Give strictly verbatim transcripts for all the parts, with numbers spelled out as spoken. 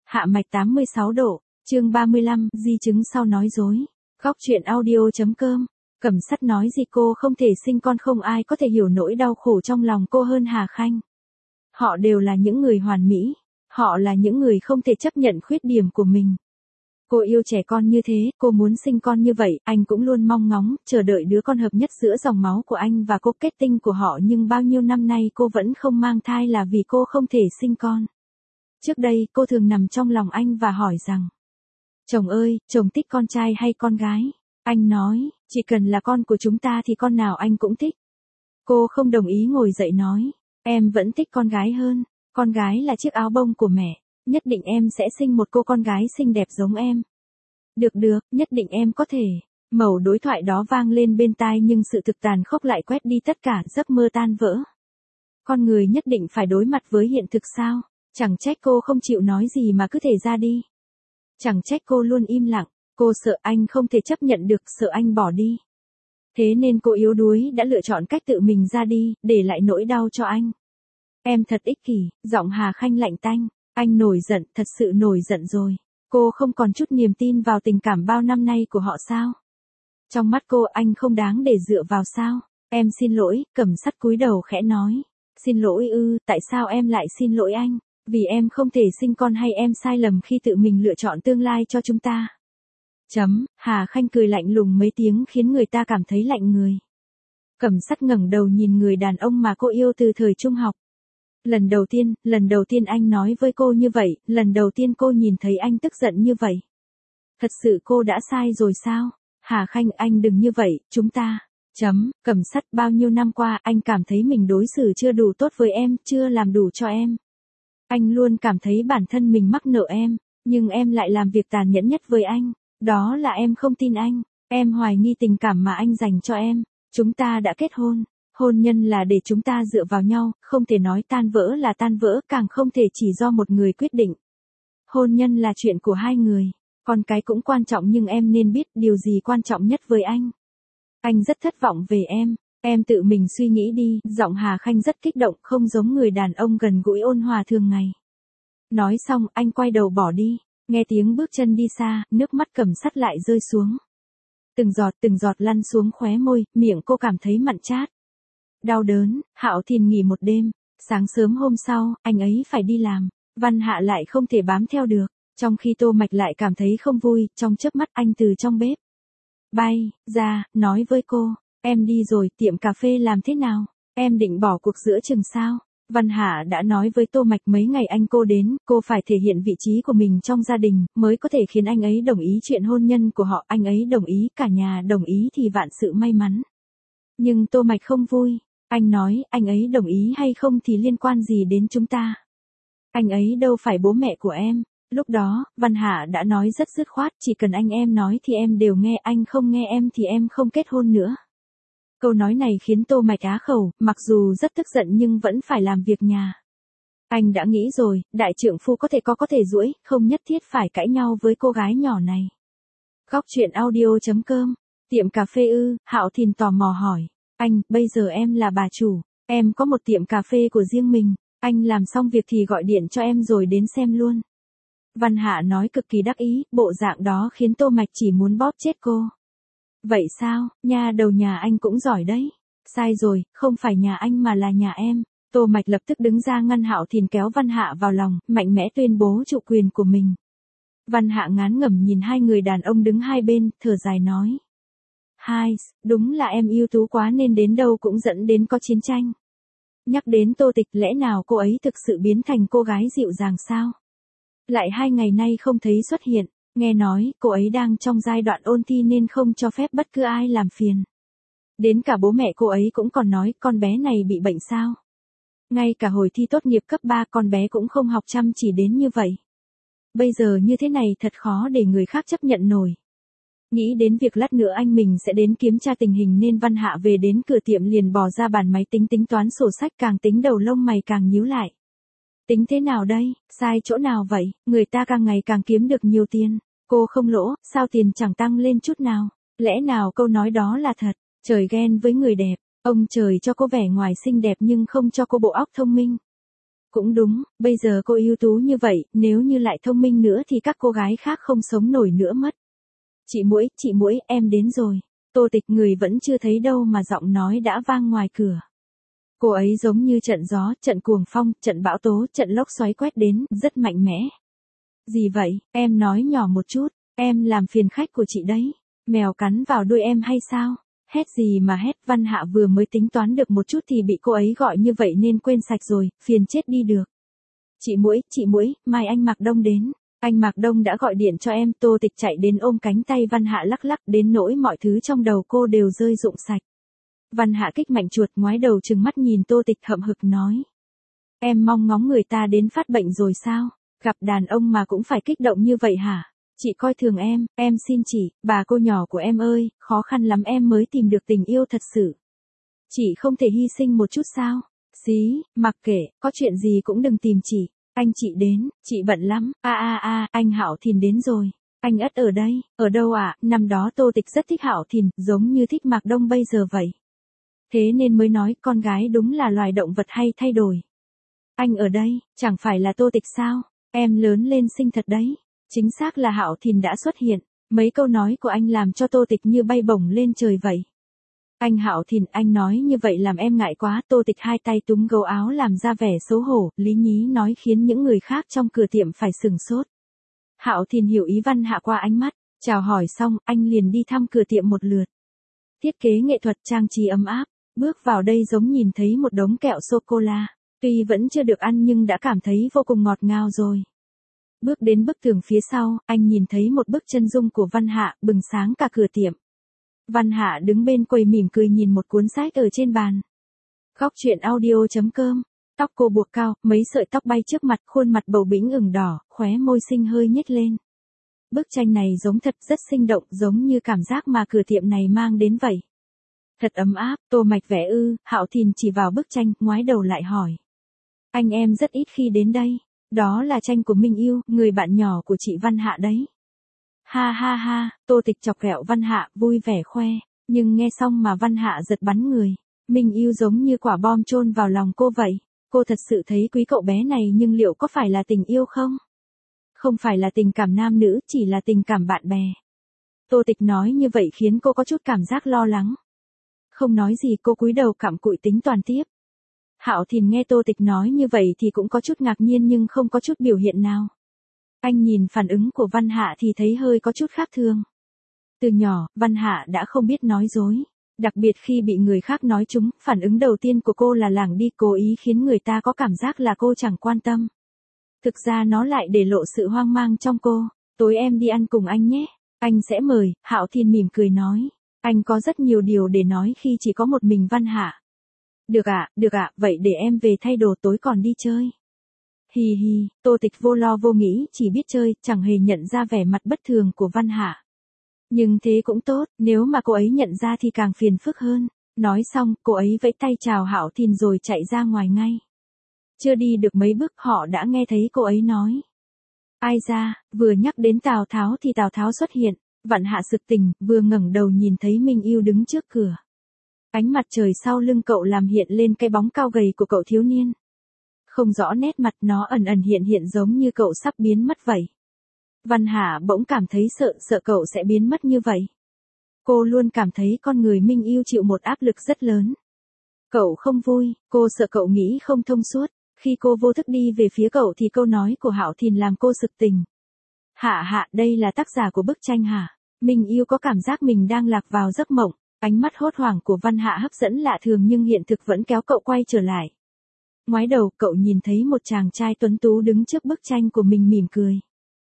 Hạ mạch tám mươi sáu độ, chương ba mươi lăm, di chứng sau nói dối. Góc truyện audio.com. Cẩm Sắt nói gì cô không thể sinh con, không ai có thể hiểu nỗi đau khổ trong lòng cô hơn Hà Khanh. Họ đều là những người hoàn mỹ, họ là những người không thể chấp nhận khuyết điểm của mình. Cô yêu trẻ con như thế, cô muốn sinh con như vậy, anh cũng luôn mong ngóng, chờ đợi đứa con hợp nhất giữa dòng máu của anh và cô, kết tinh của họ, nhưng bao nhiêu năm nay cô vẫn không mang thai là vì cô không thể sinh con. Trước đây, cô thường nằm trong lòng anh và hỏi rằng, chồng ơi, chồng thích con trai hay con gái? Anh nói, chỉ cần là con của chúng ta thì con nào anh cũng thích. Cô không đồng ý, ngồi dậy nói, em vẫn thích con gái hơn, con gái là chiếc áo bông của mẹ, nhất định em sẽ sinh một cô con gái xinh đẹp giống em. Được được, nhất định em có thể. Mẩu đối thoại đó vang lên bên tai nhưng sự thực tàn khốc lại quét đi tất cả, giấc mơ tan vỡ. Con người nhất định phải đối mặt với hiện thực sao? Chẳng trách cô không chịu nói gì mà cứ thể ra đi. Chẳng trách cô luôn im lặng, cô sợ anh không thể chấp nhận được, sợ anh bỏ đi. Thế nên cô yếu đuối đã lựa chọn cách tự mình ra đi, để lại nỗi đau cho anh. Em thật ích kỷ, giọng Hà Khanh lạnh tanh. Anh nổi giận, thật sự nổi giận rồi. Cô không còn chút niềm tin vào tình cảm bao năm nay của họ sao? Trong mắt cô, anh không đáng để dựa vào sao? Em xin lỗi, Cẩm Sắt cúi đầu khẽ nói. Xin lỗi ư, tại sao em lại xin lỗi anh? Vì em không thể sinh con hay em sai lầm khi tự mình lựa chọn tương lai cho chúng ta? Chấm, Hà Khanh cười lạnh lùng mấy tiếng khiến người ta cảm thấy lạnh người. Cẩm Sắt ngẩng đầu nhìn người đàn ông mà cô yêu từ thời trung học. Lần đầu tiên, lần đầu tiên anh nói với cô như vậy, lần đầu tiên cô nhìn thấy anh tức giận như vậy. Thật sự cô đã sai rồi sao? Hà Khanh, anh đừng như vậy, chúng ta. Chấm, Cẩm Sắt, bao nhiêu năm qua anh cảm thấy mình đối xử chưa đủ tốt với em, chưa làm đủ cho em. Anh luôn cảm thấy bản thân mình mắc nợ em, nhưng em lại làm việc tàn nhẫn nhất với anh. Đó là em không tin anh, em hoài nghi tình cảm mà anh dành cho em. Chúng ta đã kết hôn. Hôn nhân là để chúng ta dựa vào nhau, không thể nói tan vỡ là tan vỡ, càng không thể chỉ do một người quyết định. Hôn nhân là chuyện của hai người, con cái cũng quan trọng, nhưng em nên biết điều gì quan trọng nhất với anh. Anh rất thất vọng về em, em tự mình suy nghĩ đi, giọng Hà Khanh rất kích động, không giống người đàn ông gần gũi ôn hòa thường ngày. Nói xong, anh quay đầu bỏ đi, nghe tiếng bước chân đi xa, nước mắt Cẩm Sắt lại rơi xuống. Từng giọt từng giọt lăn xuống khóe môi, miệng cô cảm thấy mặn chát. Đau đớn, Hạo Thìn nghỉ một đêm, sáng sớm hôm sau, anh ấy phải đi làm, Văn Hạ lại không thể bám theo được, trong khi Tô Mạch lại cảm thấy không vui, trong chớp mắt anh từ trong bếp bay ra, nói với cô, em đi rồi, tiệm cà phê làm thế nào, em định bỏ cuộc giữa chừng sao? Văn Hạ đã nói với Tô Mạch mấy ngày anh cô đến, cô phải thể hiện vị trí của mình trong gia đình, mới có thể khiến anh ấy đồng ý chuyện hôn nhân của họ, anh ấy đồng ý, cả nhà đồng ý thì vạn sự may mắn. Nhưng Tô Mạch không vui. Anh nói, anh ấy đồng ý hay không thì liên quan gì đến chúng ta? Anh ấy đâu phải bố mẹ của em. Lúc đó, Văn Hạ đã nói rất dứt khoát, chỉ cần anh em nói thì em đều nghe, anh không nghe em thì em không kết hôn nữa. Câu nói này khiến Tô Mạch á khẩu, mặc dù rất tức giận nhưng vẫn phải làm việc nhà. Anh đã nghĩ rồi, đại trượng phu có thể có có thể duỗi, không nhất thiết phải cãi nhau với cô gái nhỏ này. Góc truyện audio.com. Tiệm cà phê ư? Hạo Thìn tò mò hỏi. Anh, bây giờ em là bà chủ, em có một tiệm cà phê của riêng mình, anh làm xong việc thì gọi điện cho em rồi đến xem luôn. Văn Hạ nói cực kỳ đắc ý, bộ dạng đó khiến Tô Mạch chỉ muốn bóp chết cô. Vậy sao, nha đầu nhà anh cũng giỏi đấy. Sai rồi, không phải nhà anh mà là nhà em. Tô Mạch lập tức đứng ra ngăn Hạo Thìn, kéo Văn Hạ vào lòng, mạnh mẽ tuyên bố chủ quyền của mình. Văn Hạ ngán ngẩm nhìn hai người đàn ông đứng hai bên, thở dài nói. Hai, đúng là em ưu tú quá nên đến đâu cũng dẫn đến có chiến tranh. Nhắc đến Tô Tịch, lẽ nào cô ấy thực sự biến thành cô gái dịu dàng sao? Lại hai ngày nay không thấy xuất hiện, nghe nói cô ấy đang trong giai đoạn ôn thi nên không cho phép bất cứ ai làm phiền. Đến cả bố mẹ cô ấy cũng còn nói con bé này bị bệnh sao? Ngay cả hồi thi tốt nghiệp cấp ba con bé cũng không học chăm chỉ đến như vậy. Bây giờ như thế này thật khó để người khác chấp nhận nổi. Nghĩ đến việc lát nữa anh mình sẽ đến kiểm tra tình hình nên Văn Hạ về đến cửa tiệm liền bỏ ra bàn máy tính tính toán sổ sách, càng tính đầu lông mày càng nhíu lại. Tính thế nào đây, sai chỗ nào vậy, người ta càng ngày càng kiếm được nhiều tiền, cô không lỗ, sao tiền chẳng tăng lên chút nào, lẽ nào câu nói đó là thật, trời ghen với người đẹp, ông trời cho cô vẻ ngoài xinh đẹp nhưng không cho cô bộ óc thông minh. Cũng đúng, bây giờ cô ưu tú như vậy, nếu như lại thông minh nữa thì các cô gái khác không sống nổi nữa mất. Chị Muỗi, chị Muỗi, em đến rồi. Tô Tịch người vẫn chưa thấy đâu mà giọng nói đã vang ngoài cửa. Cô ấy giống như trận gió, trận cuồng phong, trận bão tố, trận lốc xoáy quét đến, rất mạnh mẽ. Gì vậy, em nói nhỏ một chút, em làm phiền khách của chị đấy. Mèo cắn vào đuôi em hay sao? Hét gì mà hét, Văn Hạ vừa mới tính toán được một chút thì bị cô ấy gọi như vậy nên quên sạch rồi, phiền chết đi được. Chị Muỗi, chị Muỗi, mai anh Mạc Đông đến. Anh Mạc Đông đã gọi điện cho em. Tô Tịch chạy đến ôm cánh tay Văn Hạ lắc lắc đến nỗi mọi thứ trong đầu cô đều rơi rụng sạch. Văn Hạ kích mạnh chuột, ngoái đầu trừng mắt nhìn Tô Tịch hậm hực nói. Em mong ngóng người ta đến phát bệnh rồi sao? Gặp đàn ông mà cũng phải kích động như vậy hả? Chị coi thường em, em xin chị, bà cô nhỏ của em ơi, khó khăn lắm em mới tìm được tình yêu thật sự. Chị không thể hy sinh một chút sao? Xí, mặc kệ, có chuyện gì cũng đừng tìm chị. Anh chị đến, chị bận lắm. A a a, anh Hạo Thìn đến rồi. Anh Ất ở đây, ở đâu ạ? À? Năm đó Tô Tịch rất thích Hạo Thìn, giống như thích Mạc Đông bây giờ vậy. Thế nên mới nói con gái đúng là loài động vật hay thay đổi. Anh ở đây, chẳng phải là Tô Tịch sao? Em lớn lên xinh thật đấy. Chính xác là Hạo Thìn đã xuất hiện. Mấy câu nói của anh làm cho Tô Tịch như bay bổng lên trời vậy. Anh Hạo Thìn, anh nói như vậy làm em ngại quá. Tô Tịch hai tay túm gấu áo làm ra vẻ xấu hổ, lý nhí nói khiến những người khác trong cửa tiệm phải sừng sốt. Hạo Thìn hiểu ý Văn Hạ qua ánh mắt, chào hỏi xong, anh liền đi thăm cửa tiệm một lượt. Thiết kế nghệ thuật trang trí ấm áp, bước vào đây giống nhìn thấy một đống kẹo sô-cô-la. Tuy vẫn chưa được ăn nhưng đã cảm thấy vô cùng ngọt ngào rồi. Bước đến bức tường phía sau, anh nhìn thấy một bức chân dung của Văn Hạ, bừng sáng cả cửa tiệm. Văn Hạ đứng bên quầy mỉm cười nhìn một cuốn sách ở trên bàn. Góc truyện audio chấm com. Tóc cô buộc cao, mấy sợi tóc bay trước mặt, khuôn mặt bầu bĩnh ửng đỏ, khóe môi xinh hơi nhếch lên. Bức tranh này giống thật, rất sinh động, giống như cảm giác mà cửa tiệm này mang đến vậy. Thật ấm áp. Tô Mạch vẽ ư? Hạo Thìn chỉ vào bức tranh, ngoái đầu lại hỏi. Anh em rất ít khi đến đây. Đó là tranh của Minh Yêu, người bạn nhỏ của chị Văn Hạ đấy. Ha ha ha, Tô Tịch chọc ghẹo Văn Hạ, vui vẻ khoe, nhưng nghe xong mà Văn Hạ giật bắn người. Minh Yêu giống như quả bom chôn vào lòng cô vậy. Cô thật sự thấy quý cậu bé này nhưng liệu có phải là tình yêu không? Không phải là tình cảm nam nữ, chỉ là tình cảm bạn bè. Tô Tịch nói như vậy khiến cô có chút cảm giác lo lắng. Không nói gì, cô cúi đầu cặm cụi tính toán tiếp. Hạo Thìn nghe Tô Tịch nói như vậy thì cũng có chút ngạc nhiên nhưng không có chút biểu hiện nào. Anh nhìn phản ứng của Văn Hạ thì thấy hơi có chút khác thường. Từ nhỏ, Văn Hạ đã không biết nói dối. Đặc biệt khi bị người khác nói trúng, phản ứng đầu tiên của cô là lảng đi, cố ý khiến người ta có cảm giác là cô chẳng quan tâm. Thực ra nó lại để lộ sự hoang mang trong cô. Tối em đi ăn cùng anh nhé. Anh sẽ mời. Hạo Thìn mỉm cười nói. Anh có rất nhiều điều để nói khi chỉ có một mình Văn Hạ. Được ạ, à, được ạ, à, vậy để em về thay đồ tối còn đi chơi. Hì hì, Tô Tịch vô lo vô nghĩ, chỉ biết chơi, chẳng hề nhận ra vẻ mặt bất thường của Văn Hạ. Nhưng thế cũng tốt, nếu mà cô ấy nhận ra thì càng phiền phức hơn. Nói xong, cô ấy vẫy tay chào Hạo Thìn rồi chạy ra ngoài ngay. Chưa đi được mấy bước họ đã nghe thấy cô ấy nói. Ai ra, vừa nhắc đến Tào Tháo thì Tào Tháo xuất hiện. Văn Hạ sực tỉnh, vừa ngẩng đầu nhìn thấy Minh Yêu đứng trước cửa. Ánh mặt trời sau lưng cậu làm hiện lên cái bóng cao gầy của cậu thiếu niên. Không rõ nét mặt, nó ẩn ẩn hiện hiện giống như cậu sắp biến mất vậy. Văn Hạ bỗng cảm thấy sợ, sợ cậu sẽ biến mất như vậy. Cô luôn cảm thấy con người Minh Yêu chịu một áp lực rất lớn. Cậu không vui, cô sợ cậu nghĩ không thông suốt. Khi cô vô thức đi về phía cậu thì câu nói của Hạo Thìn làm cô sực tỉnh. Hạ Hạ, đây là tác giả của bức tranh hả? Minh Yêu có cảm giác mình đang lạc vào giấc mộng. Ánh mắt hốt hoảng của Văn Hạ hấp dẫn lạ thường nhưng hiện thực vẫn kéo cậu quay trở lại. Ngoái đầu, cậu nhìn thấy một chàng trai tuấn tú đứng trước bức tranh của mình mỉm cười.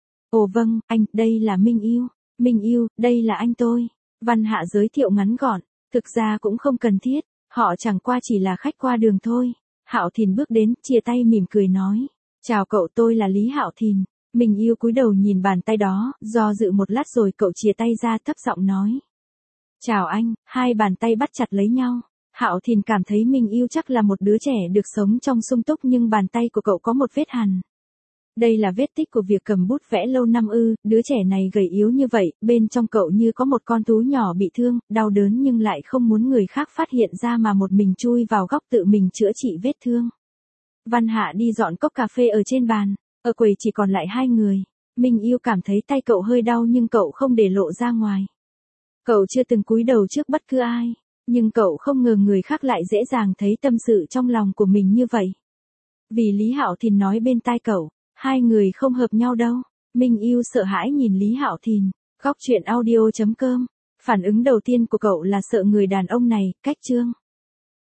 Ồ vâng, anh, đây là Minh Yêu. Minh Yêu, đây là anh tôi. Văn Hạ giới thiệu ngắn gọn. Thực ra cũng không cần thiết, họ chẳng qua chỉ là khách qua đường thôi. Hạo Thìn bước đến, chia tay mỉm cười nói. Chào cậu, tôi là Lý Hạo Thìn. Minh Yêu cúi đầu nhìn bàn tay đó, do dự một lát rồi cậu chia tay ra thấp giọng nói. Chào anh, hai bàn tay bắt chặt lấy nhau. Hạo Thìn cảm thấy Minh Yêu chắc là một đứa trẻ được sống trong sung túc nhưng bàn tay của cậu có một vết hằn. Đây là vết tích của việc cầm bút vẽ lâu năm ư? Đứa trẻ này gầy yếu như vậy, bên trong cậu như có một con thú nhỏ bị thương, đau đớn nhưng lại không muốn người khác phát hiện ra mà một mình chui vào góc tự mình chữa trị vết thương. Văn Hạ đi dọn cốc cà phê ở trên bàn, ở quầy chỉ còn lại hai người. Minh Yêu cảm thấy tay cậu hơi đau nhưng cậu không để lộ ra ngoài. Cậu chưa từng cúi đầu trước bất cứ ai, nhưng cậu không ngờ người khác lại dễ dàng thấy tâm sự trong lòng của mình như vậy. Vì Lý Hạo Thìn nói bên tai cậu, hai người không hợp nhau đâu. Minh Yêu sợ hãi nhìn Lý Hạo Thìn. Góc truyện audio chấm com. Phản ứng đầu tiên của cậu là sợ người đàn ông này, cách chương.